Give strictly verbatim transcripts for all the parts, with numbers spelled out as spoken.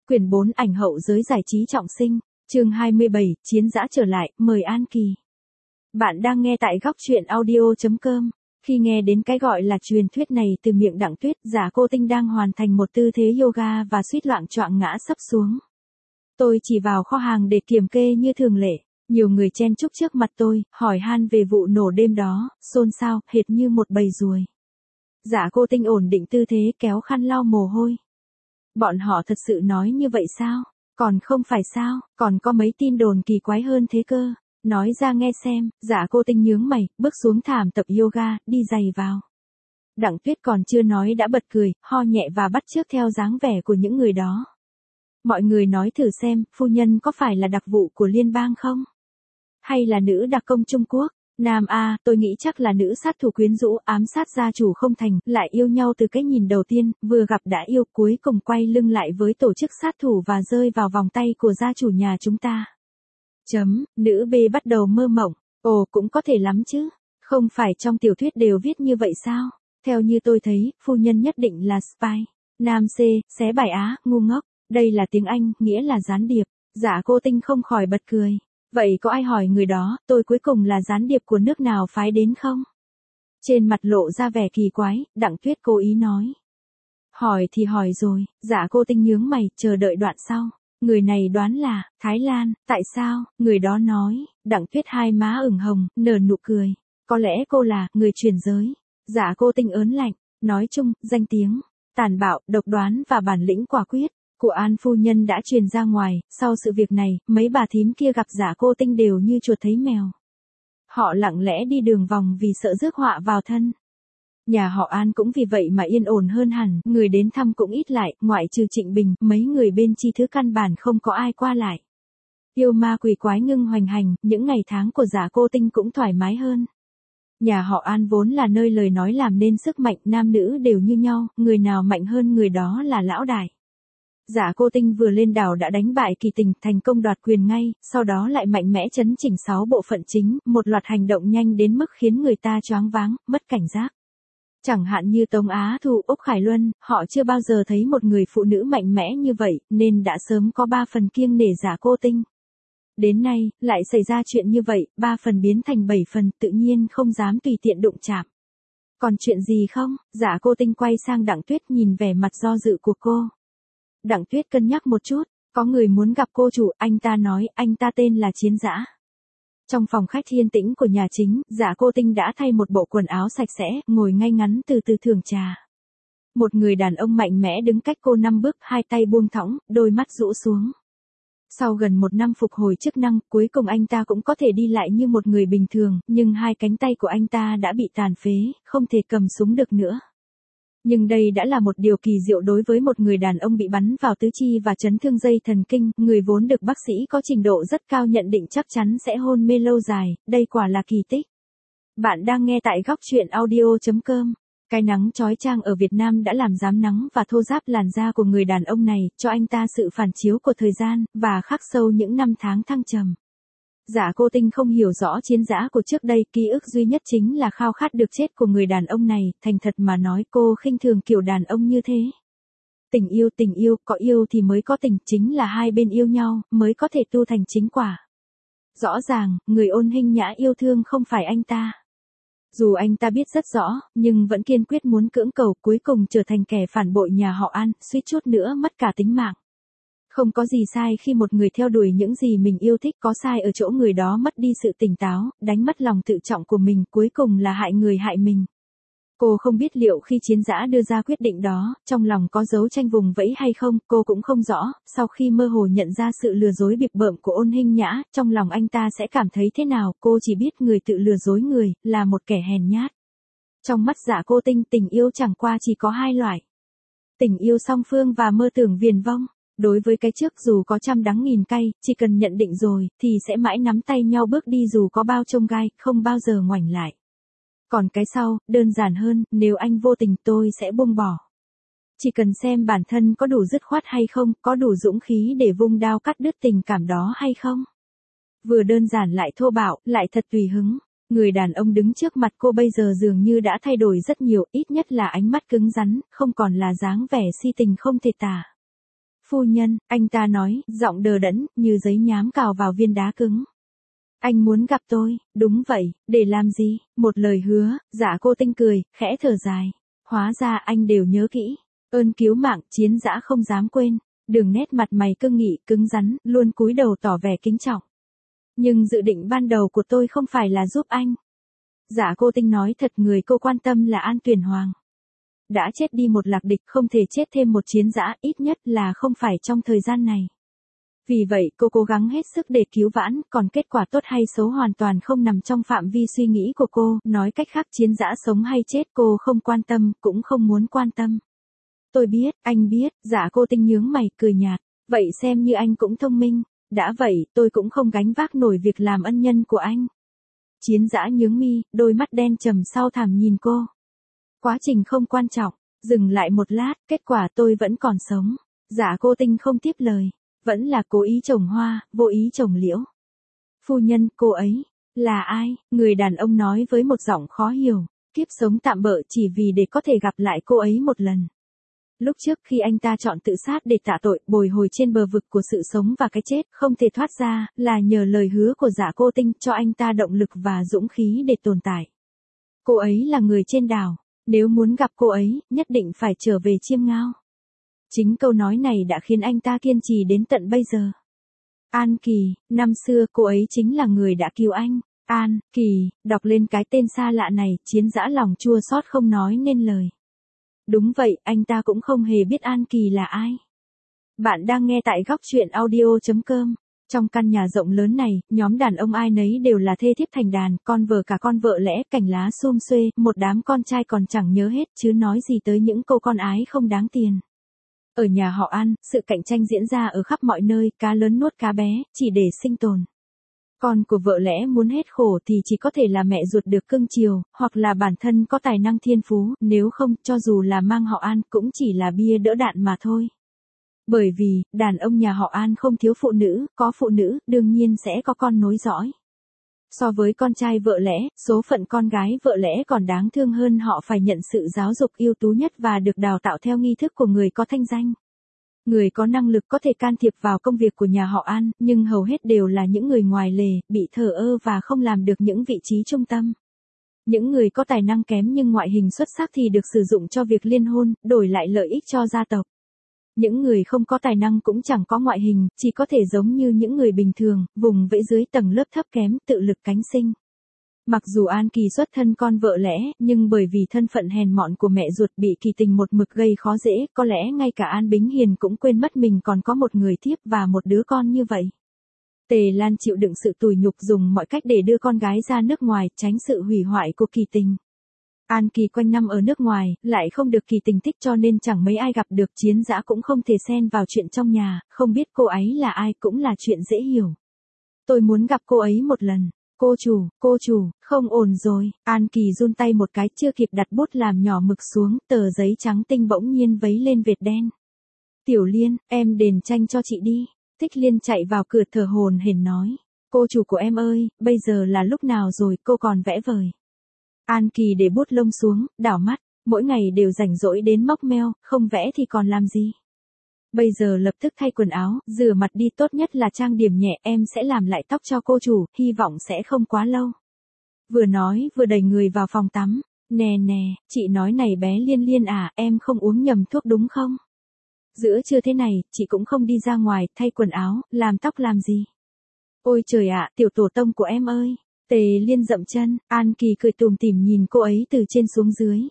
Quyển bốn ảnh hậu giới giải trí trọng sinh, chương hai mươi bảy, chiến dã trở lại, mời An Kỳ. Bạn đang nghe tại góc truyện audio chấm com. Khi nghe đến cái gọi là truyền thuyết này từ miệng Đặng Tuyết, Giả Cô Tinh đang hoàn thành một tư thế yoga và suýt loạng choạng ngã sấp xuống. Tôi chỉ vào kho hàng để kiểm kê như thường lệ. Nhiều người chen chúc trước mặt tôi, hỏi han về vụ nổ đêm đó, xôn xao, hệt như một bầy ruồi. Giả Cô Tinh ổn định tư thế kéo khăn lau mồ hôi. Bọn họ thật sự nói như vậy sao? Còn không phải sao, còn có mấy tin đồn kỳ quái hơn thế cơ. Nói ra nghe xem. Giả Cô Tinh nhướng mày, bước xuống thảm tập yoga, đi giày vào. Đặng Tuyết còn chưa nói đã bật cười, ho nhẹ và bắt chước theo dáng vẻ của những người đó. Mọi người nói thử xem, phu nhân có phải là đặc vụ của liên bang không? Hay là nữ đặc công Trung Quốc? Nam A, tôi nghĩ chắc là nữ sát thủ quyến rũ ám sát gia chủ không thành, lại yêu nhau từ cái nhìn đầu tiên, vừa gặp đã yêu, cuối cùng quay lưng lại với tổ chức sát thủ và rơi vào vòng tay của gia chủ nhà chúng ta. Chấm, nữ B bắt đầu mơ mộng, ồ cũng có thể lắm chứ, không phải trong tiểu thuyết đều viết như vậy sao? Theo như tôi thấy, phu nhân nhất định là spy. Nam C, xé bài á, ngu ngốc, đây là tiếng Anh, nghĩa là gián điệp. Giả Cô Tinh không khỏi bật cười. Vậy có ai hỏi người đó, tôi cuối cùng là gián điệp của nước nào phái đến không? Trên mặt lộ ra vẻ kỳ quái, Đặng Tuyết cố ý nói. Hỏi thì hỏi rồi, Giả Cô Tinh nhướng mày, chờ đợi đoạn sau. Người này đoán là, Thái Lan, tại sao? Người đó nói, Đặng Tuyết hai má ửng hồng, nở nụ cười. Có lẽ cô là, người chuyển giới. Giả Cô Tinh ớn lạnh, nói chung, danh tiếng, tàn bạo, độc đoán và bản lĩnh quả quyết của An phu nhân đã truyền ra ngoài. Sau sự việc này, mấy bà thím kia gặp Giả Cô Tinh đều như chuột thấy mèo. Họ lặng lẽ đi đường vòng vì sợ rước họa vào thân. Nhà họ An cũng vì vậy mà yên ổn hơn hẳn, người đến thăm cũng ít lại, ngoại trừ Trịnh Bình, mấy người bên Chi Thứ căn bản không có ai qua lại. Yêu ma quỷ quái ngưng hoành hành, những ngày tháng của Giả Cô Tinh cũng thoải mái hơn. Nhà họ An vốn là nơi lời nói làm nên sức mạnh, nam nữ đều như nhau, người nào mạnh hơn người đó là lão đại. Giả Cô Tinh vừa lên đảo đã đánh bại Kỳ Tình, thành công đoạt quyền ngay, sau đó lại mạnh mẽ chấn chỉnh sáu bộ phận chính, một loạt hành động nhanh đến mức khiến người ta choáng váng, mất cảnh giác. Chẳng hạn như Tống Á Thu, Úc Khải Luân, họ chưa bao giờ thấy một người phụ nữ mạnh mẽ như vậy, nên đã sớm có ba phần kiêng nể Giả Cô Tinh. Đến nay, lại xảy ra chuyện như vậy, ba phần biến thành bảy phần, tự nhiên không dám tùy tiện đụng chạm. Còn chuyện gì không? Giả Cô Tinh quay sang Đặng Tuyết nhìn vẻ mặt do dự của cô. Đặng Tuyết cân nhắc một chút, có người muốn gặp cô chủ, anh ta nói, anh ta tên là Chiến Dã. Trong phòng khách yên tĩnh của nhà chính, Giả Cô Tinh đã thay một bộ quần áo sạch sẽ, ngồi ngay ngắn từ từ thưởng trà. Một người đàn ông mạnh mẽ đứng cách cô năm bước, hai tay buông thõng, đôi mắt rũ xuống. Sau gần một năm phục hồi chức năng, cuối cùng anh ta cũng có thể đi lại như một người bình thường, nhưng hai cánh tay của anh ta đã bị tàn phế, không thể cầm súng được nữa. Nhưng đây đã là một điều kỳ diệu đối với một người đàn ông bị bắn vào tứ chi và chấn thương dây thần kinh, người vốn được bác sĩ có trình độ rất cao nhận định chắc chắn sẽ hôn mê lâu dài, đây quả là kỳ tích. Bạn đang nghe tại góc truyện audio chấm com. Cái nắng chói chang ở Việt Nam đã làm rám nắng và thô ráp làn da của người đàn ông này, cho anh ta sự phản chiếu của thời gian, và khắc sâu những năm tháng thăng trầm. Giả Cô Tinh không hiểu rõ Chiến Dã của trước đây, ký ức duy nhất chính là khao khát được chết của người đàn ông này, thành thật mà nói cô khinh thường kiểu đàn ông như thế. Tình yêu tình yêu, có yêu thì mới có tình, chính là hai bên yêu nhau, mới có thể tu thành chính quả. Rõ ràng, người ôn hình nhã yêu thương không phải anh ta. Dù anh ta biết rất rõ, nhưng vẫn kiên quyết muốn cưỡng cầu, cuối cùng trở thành kẻ phản bội nhà họ An, suýt chút nữa mất cả tính mạng. Không có gì sai khi một người theo đuổi những gì mình yêu thích, có sai ở chỗ người đó mất đi sự tỉnh táo, đánh mất lòng tự trọng của mình, cuối cùng là hại người hại mình. Cô không biết liệu khi Chiến Dã đưa ra quyết định đó, trong lòng có dấu tranh vùng vẫy hay không, cô cũng không rõ. Sau khi mơ hồ nhận ra sự lừa dối bịp bợm của Ôn Hinh Nhã, trong lòng anh ta sẽ cảm thấy thế nào, cô chỉ biết người tự lừa dối người, là một kẻ hèn nhát. Trong mắt Giả Cô Tinh, tình yêu chẳng qua chỉ có hai loại. Tình yêu song phương và mơ tưởng viển vông. Đối với cái trước dù có trăm đắng nghìn cay, chỉ cần nhận định rồi, thì sẽ mãi nắm tay nhau bước đi dù có bao chông gai, không bao giờ ngoảnh lại. Còn cái sau, đơn giản hơn, nếu anh vô tình tôi sẽ buông bỏ. Chỉ cần xem bản thân có đủ dứt khoát hay không, có đủ dũng khí để vung đao cắt đứt tình cảm đó hay không. Vừa đơn giản lại thô bạo, lại thật tùy hứng. Người đàn ông đứng trước mặt cô bây giờ dường như đã thay đổi rất nhiều, ít nhất là ánh mắt cứng rắn, không còn là dáng vẻ si tình không thể tả. Phu nhân, anh ta nói, giọng đờ đẫn, như giấy nhám cào vào viên đá cứng. Anh muốn gặp tôi, đúng vậy, để làm gì? Một lời hứa, Dạ Cô Tinh cười, khẽ thở dài. Hóa ra anh đều nhớ kỹ. Ơn cứu mạng, Chiến Dã không dám quên. Đường nét mặt mày cương nghị, cứng rắn, luôn cúi đầu tỏ vẻ kính trọng. Nhưng dự định ban đầu của tôi không phải là giúp anh. Dạ Cô Tinh nói thật, người cô quan tâm là An Tuyển Hoàng. Đã chết đi một Lạc Địch, không thể chết thêm một Chiến Dã, ít nhất là không phải trong thời gian này. Vì vậy cô cố gắng hết sức để cứu vãn, còn kết quả tốt hay xấu hoàn toàn không nằm trong phạm vi suy nghĩ của cô, nói cách khác Chiến Dã sống hay chết cô không quan tâm, cũng không muốn quan tâm. Tôi biết, anh biết, Dạ Cô Tinh nhướng mày, cười nhạt, vậy xem như anh cũng thông minh, đã vậy tôi cũng không gánh vác nổi việc làm ân nhân của anh. Chiến Dã nhướng mi, đôi mắt đen trầm sau thẳm nhìn cô. Quá trình không quan trọng, dừng lại một lát, kết quả tôi vẫn còn sống. Dạ Cô Tinh không tiếp lời. Vẫn là cố ý trồng hoa, vô ý trồng liễu. Phu nhân, cô ấy, là ai? Người đàn ông nói với một giọng khó hiểu, kiếp sống tạm bợ chỉ vì để có thể gặp lại cô ấy một lần. Lúc trước khi anh ta chọn tự sát để tạ tội, bồi hồi trên bờ vực của sự sống và cái chết, không thể thoát ra, là nhờ lời hứa của Dạ Cô Tinh cho anh ta động lực và dũng khí để tồn tại. Cô ấy là người trên đảo, nếu muốn gặp cô ấy, nhất định phải trở về Chiêm Ngao. Chính câu nói này đã khiến anh ta kiên trì đến tận bây giờ. An Kỳ, năm xưa cô ấy chính là người đã cứu anh. An Kỳ, đọc lên cái tên xa lạ này, Chiến Dã lòng chua xót không nói nên lời. Đúng vậy, anh ta cũng không hề biết An Kỳ là ai. Bạn đang nghe tại góc truyện audio chấm com. Trong căn nhà rộng lớn này, nhóm đàn ông ai nấy đều là thê thiếp thành đàn, con vợ cả con vợ lẽ, cành lá sum xuê, một đám con trai còn chẳng nhớ hết, chứ nói gì tới những cô con ái không đáng tiền. Ở nhà họ An, sự cạnh tranh diễn ra ở khắp mọi nơi, cá lớn nuốt cá bé, chỉ để sinh tồn. Con của vợ lẽ muốn hết khổ thì chỉ có thể là mẹ ruột được cưng chiều, hoặc là bản thân có tài năng thiên phú, nếu không, cho dù là mang họ An, cũng chỉ là bia đỡ đạn mà thôi. Bởi vì, đàn ông nhà họ An không thiếu phụ nữ, có phụ nữ, đương nhiên sẽ có con nối dõi. So với con trai vợ lẽ, số phận con gái vợ lẽ còn đáng thương hơn, họ phải nhận sự giáo dục ưu tú nhất và được đào tạo theo nghi thức của người có thanh danh. Người có năng lực có thể can thiệp vào công việc của nhà họ An, nhưng hầu hết đều là những người ngoài lề, bị thờ ơ và không làm được những vị trí trung tâm. Những người có tài năng kém nhưng ngoại hình xuất sắc thì được sử dụng cho việc liên hôn, đổi lại lợi ích cho gia tộc. Những người không có tài năng cũng chẳng có ngoại hình, chỉ có thể giống như những người bình thường, vùng vẫy dưới tầng lớp thấp kém, tự lực cánh sinh. Mặc dù An Kỳ xuất thân con vợ lẽ, nhưng bởi vì thân phận hèn mọn của mẹ ruột bị Kỳ Tình một mực gây khó dễ, có lẽ ngay cả An Bính Hiền cũng quên mất mình còn có một người thiếp và một đứa con như vậy. Tề Lan chịu đựng sự tủi nhục, dùng mọi cách để đưa con gái ra nước ngoài, tránh sự hủy hoại của Kỳ Tình. An Kỳ quanh năm ở nước ngoài, lại không được Kỳ Tình thích cho nên chẳng mấy ai gặp được. Chiến Dã cũng không thể xen vào chuyện trong nhà, không biết cô ấy là ai cũng là chuyện dễ hiểu. Tôi muốn gặp cô ấy một lần. Cô chủ, cô chủ, không ổn rồi. An Kỳ run tay một cái, chưa kịp đặt bút làm nhỏ mực xuống, tờ giấy trắng tinh bỗng nhiên vấy lên vệt đen. Tiểu Liên, em đền tranh cho chị đi. Tích Liên chạy vào cửa thở hổn hển nói. Cô chủ của em ơi, bây giờ là lúc nào rồi, cô còn vẽ vời. An Kỳ để bút lông xuống, đảo mắt, mỗi ngày đều rảnh rỗi đến móc meo, không vẽ thì còn làm gì. Bây giờ lập tức thay quần áo, rửa mặt đi, tốt nhất là trang điểm nhẹ, em sẽ làm lại tóc cho cô chủ, hy vọng sẽ không quá lâu. Vừa nói vừa đẩy người vào phòng tắm. Nè nè, chị nói này bé Liên Liên à, em không uống nhầm thuốc đúng không? Giữa trưa thế này, chị cũng không đi ra ngoài, thay quần áo, làm tóc làm gì? Ôi trời ạ, tiểu tổ tông của em ơi. Tề Liên dậm chân, An Kỳ cười tủm tỉm nhìn cô ấy từ trên xuống dưới.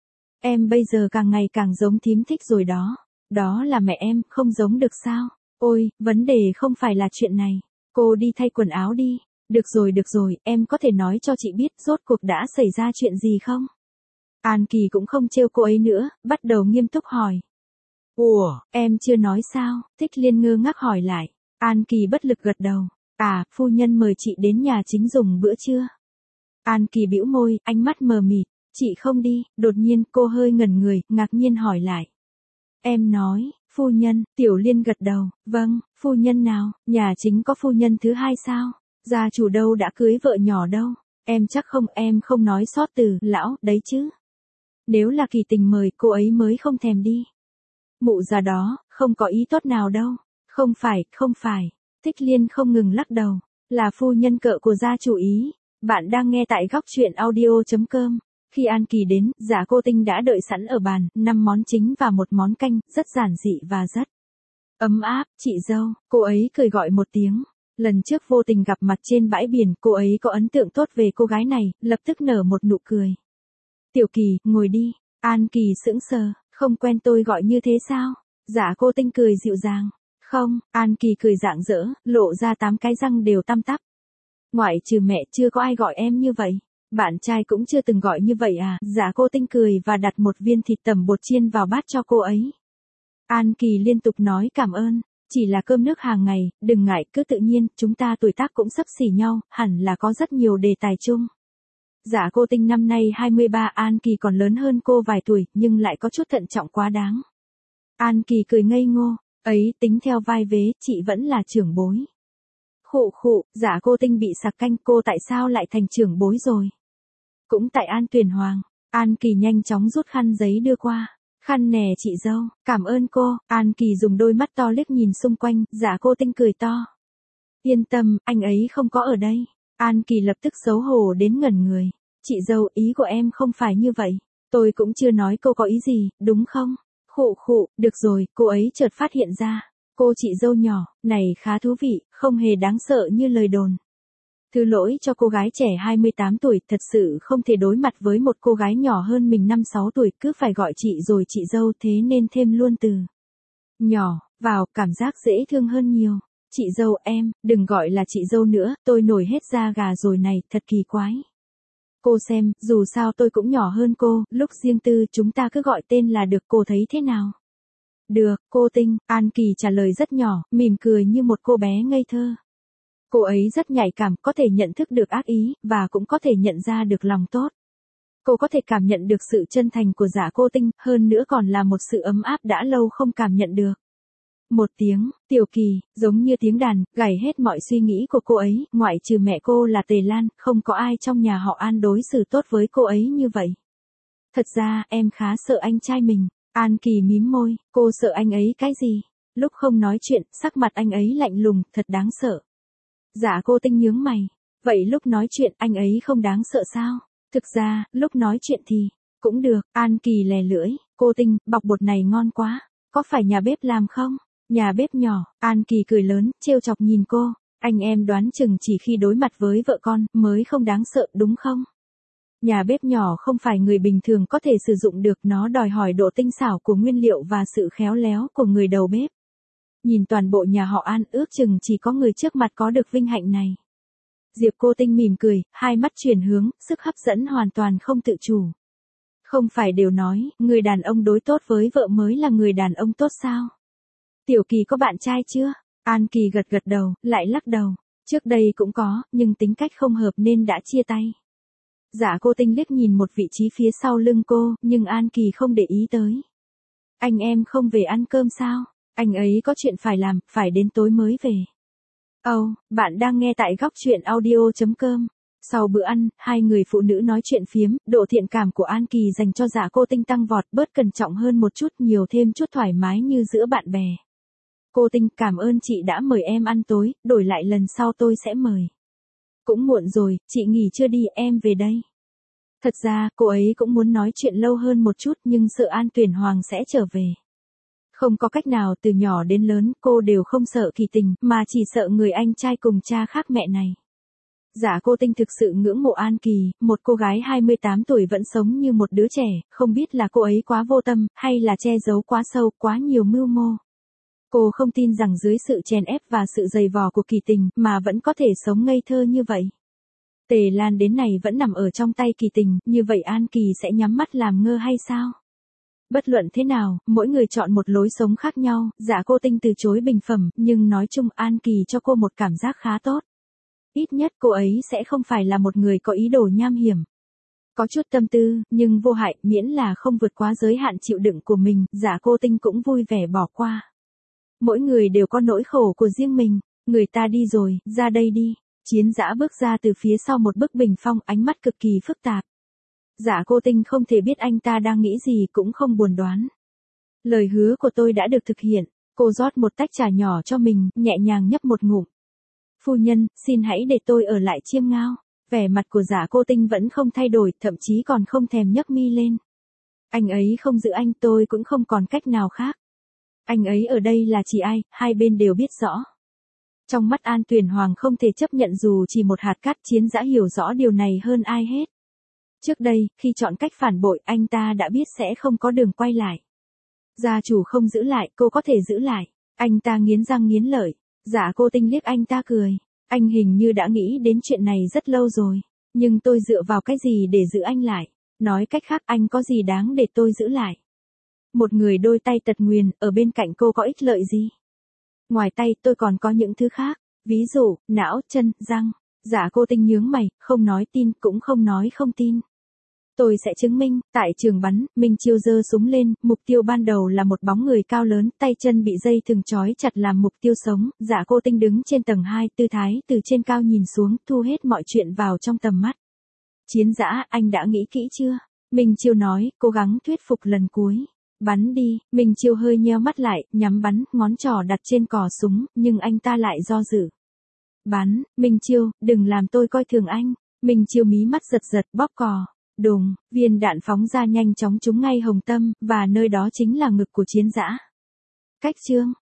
Em bây giờ càng ngày càng giống thím thích rồi đó. Đó là mẹ em, không giống được sao? Ôi, vấn đề không phải là chuyện này. Cô đi thay quần áo đi. Được rồi được rồi, em có thể nói cho chị biết rốt cuộc đã xảy ra chuyện gì không? An Kỳ cũng không trêu cô ấy nữa, bắt đầu nghiêm túc hỏi. Ủa, em chưa nói sao? Tích Liên ngơ ngác hỏi lại. An Kỳ bất lực gật đầu. À, phu nhân mời chị đến nhà chính dùng bữa trưa. An Kỳ bĩu môi, ánh mắt mờ mịt. Chị không đi. Đột nhiên cô hơi ngẩn người, ngạc nhiên hỏi lại. Em nói, phu nhân. Tiểu Liên gật đầu. Vâng, phu nhân nào? Nhà chính có phu nhân thứ hai sao? Gia chủ đâu đã cưới vợ nhỏ đâu? Em chắc không, em không nói sót từ lão đấy chứ. Nếu là Kỳ Tình mời, cô ấy mới không thèm đi. Mụ già đó, không có ý tốt nào đâu. Không phải, không phải. Thích Liên không ngừng lắc đầu. Là phu nhân cợ của gia chủ ý. Bạn đang nghe tại góc chuyện audio.com. Khi An Kỳ đến, Dạ Cô Tinh đã đợi sẵn ở bàn, năm món chính và một món canh, rất giản dị và rất ấm áp. Chị dâu, cô ấy cười gọi một tiếng. Lần trước vô tình gặp mặt trên bãi biển, cô ấy có ấn tượng tốt về cô gái này, lập tức nở một nụ cười. Tiểu Kỳ, ngồi đi. An Kỳ sững sờ, không quen tôi gọi như thế sao? Dạ Cô Tinh cười dịu dàng. Không, An Kỳ cười rạng rỡ, lộ ra tám cái răng đều tăm tắp. Ngoại trừ mẹ chưa có ai gọi em như vậy. Bạn trai cũng chưa từng gọi như vậy à? Dạ Cô Tinh cười và đặt một viên thịt tẩm bột chiên vào bát cho cô ấy. An Kỳ liên tục nói cảm ơn. Chỉ là cơm nước hàng ngày, đừng ngại, cứ tự nhiên, chúng ta tuổi tác cũng xấp xỉ nhau, hẳn là có rất nhiều đề tài chung. Dạ Cô Tinh năm nay hai mươi ba, An Kỳ còn lớn hơn cô vài tuổi, nhưng lại có chút thận trọng quá đáng. An Kỳ cười ngây ngô, ấy, tính theo vai vế, chị vẫn là trưởng bối. Khụ khụ, Dạ Cô Tinh bị sặc canh, cô tại sao lại thành trưởng bối rồi? Cũng tại An Tuyền Hoàng. An Kỳ nhanh chóng rút khăn giấy đưa qua. Khăn nè chị dâu, cảm ơn cô. An Kỳ dùng đôi mắt to liếc nhìn xung quanh, Dạ Cô Tinh cười to. Yên tâm, anh ấy không có ở đây. An Kỳ lập tức xấu hổ đến ngẩn người. Chị dâu, ý của em không phải như vậy. Tôi cũng chưa nói cô có ý gì, đúng không? Khụ khụ, được rồi, cô ấy chợt phát hiện ra. Cô chị dâu nhỏ, này khá thú vị, không hề đáng sợ như lời đồn. Thứ lỗi cho cô gái trẻ hai mươi tám tuổi, thật sự không thể đối mặt với một cô gái nhỏ hơn mình năm sáu tuổi, cứ phải gọi chị rồi chị dâu, thế nên thêm luôn từ nhỏ vào, cảm giác dễ thương hơn nhiều. Chị dâu em, đừng gọi là chị dâu nữa, tôi nổi hết da gà rồi này, thật kỳ quái. Cô xem, dù sao tôi cũng nhỏ hơn cô, lúc riêng tư chúng ta cứ gọi tên là được, cô thấy thế nào? Được, cô Tinh, An Kỳ trả lời rất nhỏ, mỉm cười như một cô bé ngây thơ. Cô ấy rất nhạy cảm, có thể nhận thức được ác ý, và cũng có thể nhận ra được lòng tốt. Cô có thể cảm nhận được sự chân thành của Dạ Cô Tinh, hơn nữa còn là một sự ấm áp đã lâu không cảm nhận được. Một tiếng, Tiểu Kỳ, giống như tiếng đàn, gảy hết mọi suy nghĩ của cô ấy, ngoại trừ mẹ cô là Tề Lan, không có ai trong nhà họ An đối xử tốt với cô ấy như vậy. Thật ra, em khá sợ anh trai mình. An Kỳ mím môi, cô sợ anh ấy cái gì? Lúc không nói chuyện, sắc mặt anh ấy lạnh lùng, thật đáng sợ. Dạ Cô Tinh nhướng mày. Vậy lúc nói chuyện anh ấy không đáng sợ sao? Thực ra, lúc nói chuyện thì, cũng được. An Kỳ lè lưỡi, Cô Tinh, bọc bột này ngon quá. Có phải nhà bếp làm không? Nhà bếp nhỏ, An Kỳ cười lớn, trêu chọc nhìn cô. Anh em đoán chừng chỉ khi đối mặt với vợ con, mới không đáng sợ đúng không? Nhà bếp nhỏ không phải người bình thường có thể sử dụng được, nó đòi hỏi độ tinh xảo của nguyên liệu và sự khéo léo của người đầu bếp. Nhìn toàn bộ nhà họ An, ước chừng chỉ có người trước mặt có được vinh hạnh này. Diệp Cô Tinh mỉm cười, hai mắt chuyển hướng, sức hấp dẫn hoàn toàn không tự chủ. Không phải đều nói, người đàn ông đối tốt với vợ mới là người đàn ông tốt sao? Tiểu Kỳ có bạn trai chưa? An Kỳ gật gật đầu, lại lắc đầu. Trước đây cũng có, nhưng tính cách không hợp nên đã chia tay. Dạ Cô Tinh liếc nhìn một vị trí phía sau lưng cô, nhưng An Kỳ không để ý tới. Anh em không về ăn cơm sao? Anh ấy có chuyện phải làm, phải đến tối mới về. Ồ, oh, bạn đang nghe tại góc chuyện audio.com. Sau bữa ăn, hai người phụ nữ nói chuyện phiếm, độ thiện cảm của An Kỳ dành cho Dạ Cô Tinh tăng vọt, bớt cẩn trọng hơn một chút, nhiều thêm chút thoải mái như giữa bạn bè. Cô Tinh, cảm ơn chị đã mời em ăn tối, đổi lại lần sau tôi sẽ mời. Cũng muộn rồi, chị nghỉ chưa đi, em về đây. Thật ra, cô ấy cũng muốn nói chuyện lâu hơn một chút, nhưng sợ An Tuyền Hoàng sẽ trở về. Không có cách nào, từ nhỏ đến lớn, cô đều không sợ Kỳ Tình, mà chỉ sợ người anh trai cùng cha khác mẹ này. Dạ Cô Tinh thực sự ngưỡng mộ An Kỳ, một cô gái hai mươi tám tuổi vẫn sống như một đứa trẻ, không biết là cô ấy quá vô tâm, hay là che giấu quá sâu, quá nhiều mưu mô. Cô không tin rằng dưới sự chèn ép và sự dày vò của Kỳ Tình, mà vẫn có thể sống ngây thơ như vậy. Tề Lan đến này vẫn nằm ở trong tay Kỳ Tình, như vậy An Kỳ sẽ nhắm mắt làm ngơ hay sao? Bất luận thế nào, mỗi người chọn một lối sống khác nhau, Dạ Cô Tinh từ chối bình phẩm, nhưng nói chung An Kỳ cho cô một cảm giác khá tốt. Ít nhất cô ấy sẽ không phải là một người có ý đồ nham hiểm. Có chút tâm tư, nhưng vô hại, miễn là không vượt quá giới hạn chịu đựng của mình, Dạ Cô Tinh cũng vui vẻ bỏ qua. Mỗi người đều có nỗi khổ của riêng mình, người ta đi rồi, ra đây đi. Chiến Dã bước ra từ phía sau một bức bình phong, ánh mắt cực kỳ phức tạp. Dạ Cô Tinh không thể biết anh ta đang nghĩ gì, cũng không buồn đoán. Lời hứa của tôi đã được thực hiện. Cô rót một tách trà nhỏ cho mình, nhẹ nhàng nhấp một ngụm. Phu nhân, xin hãy để tôi ở lại Chiêm Ngao. Vẻ mặt của Giả Cô Tinh vẫn không thay đổi, thậm chí còn không thèm nhấc mi lên. Anh ấy không giữ anh, tôi cũng không còn cách nào khác. Anh ấy ở đây là chỉ ai, hai bên đều biết rõ. Trong mắt An Tuyền Hoàng không thể chấp nhận dù chỉ một hạt cát, Chiến Dã hiểu rõ điều này hơn ai hết. Trước đây, khi chọn cách phản bội, anh ta đã biết sẽ không có đường quay lại. Gia chủ không giữ lại, cô có thể giữ lại. Anh ta nghiến răng nghiến lợi. Giả Cô Tinh liếc anh ta cười. Anh hình như đã nghĩ đến chuyện này rất lâu rồi. Nhưng tôi dựa vào cái gì để giữ anh lại? Nói cách khác, anh có gì đáng để tôi giữ lại? Một người đôi tay tật nguyền, ở bên cạnh cô có ích lợi gì? Ngoài tay, tôi còn có những thứ khác. Ví dụ, não, chân, răng. Giả Cô Tinh nhướng mày, không nói tin, cũng không nói không tin. Tôi sẽ chứng minh. Tại trường bắn, Minh Chiêu giơ súng lên, mục tiêu ban đầu là một bóng người cao lớn, tay chân bị dây thừng trói chặt làm mục tiêu sống. Giả Cô Tinh đứng trên tầng hai, tư thái từ trên cao nhìn xuống, thu hết mọi chuyện vào trong tầm mắt. Chiến Dã, anh đã nghĩ kỹ chưa? Minh Chiêu nói, cố gắng thuyết phục lần cuối. Bắn đi. Minh Chiêu hơi nheo mắt lại, nhắm bắn, ngón trỏ đặt trên cò súng, nhưng anh ta lại do dự. Bắn. Minh Chiêu, đừng làm tôi coi thường anh. Minh Chiêu mí mắt giật giật, bóp cò. Đùng, viên đạn phóng ra nhanh chóng trúng ngay hồng tâm, và nơi đó chính là ngực của Chiến Dã. Cách chương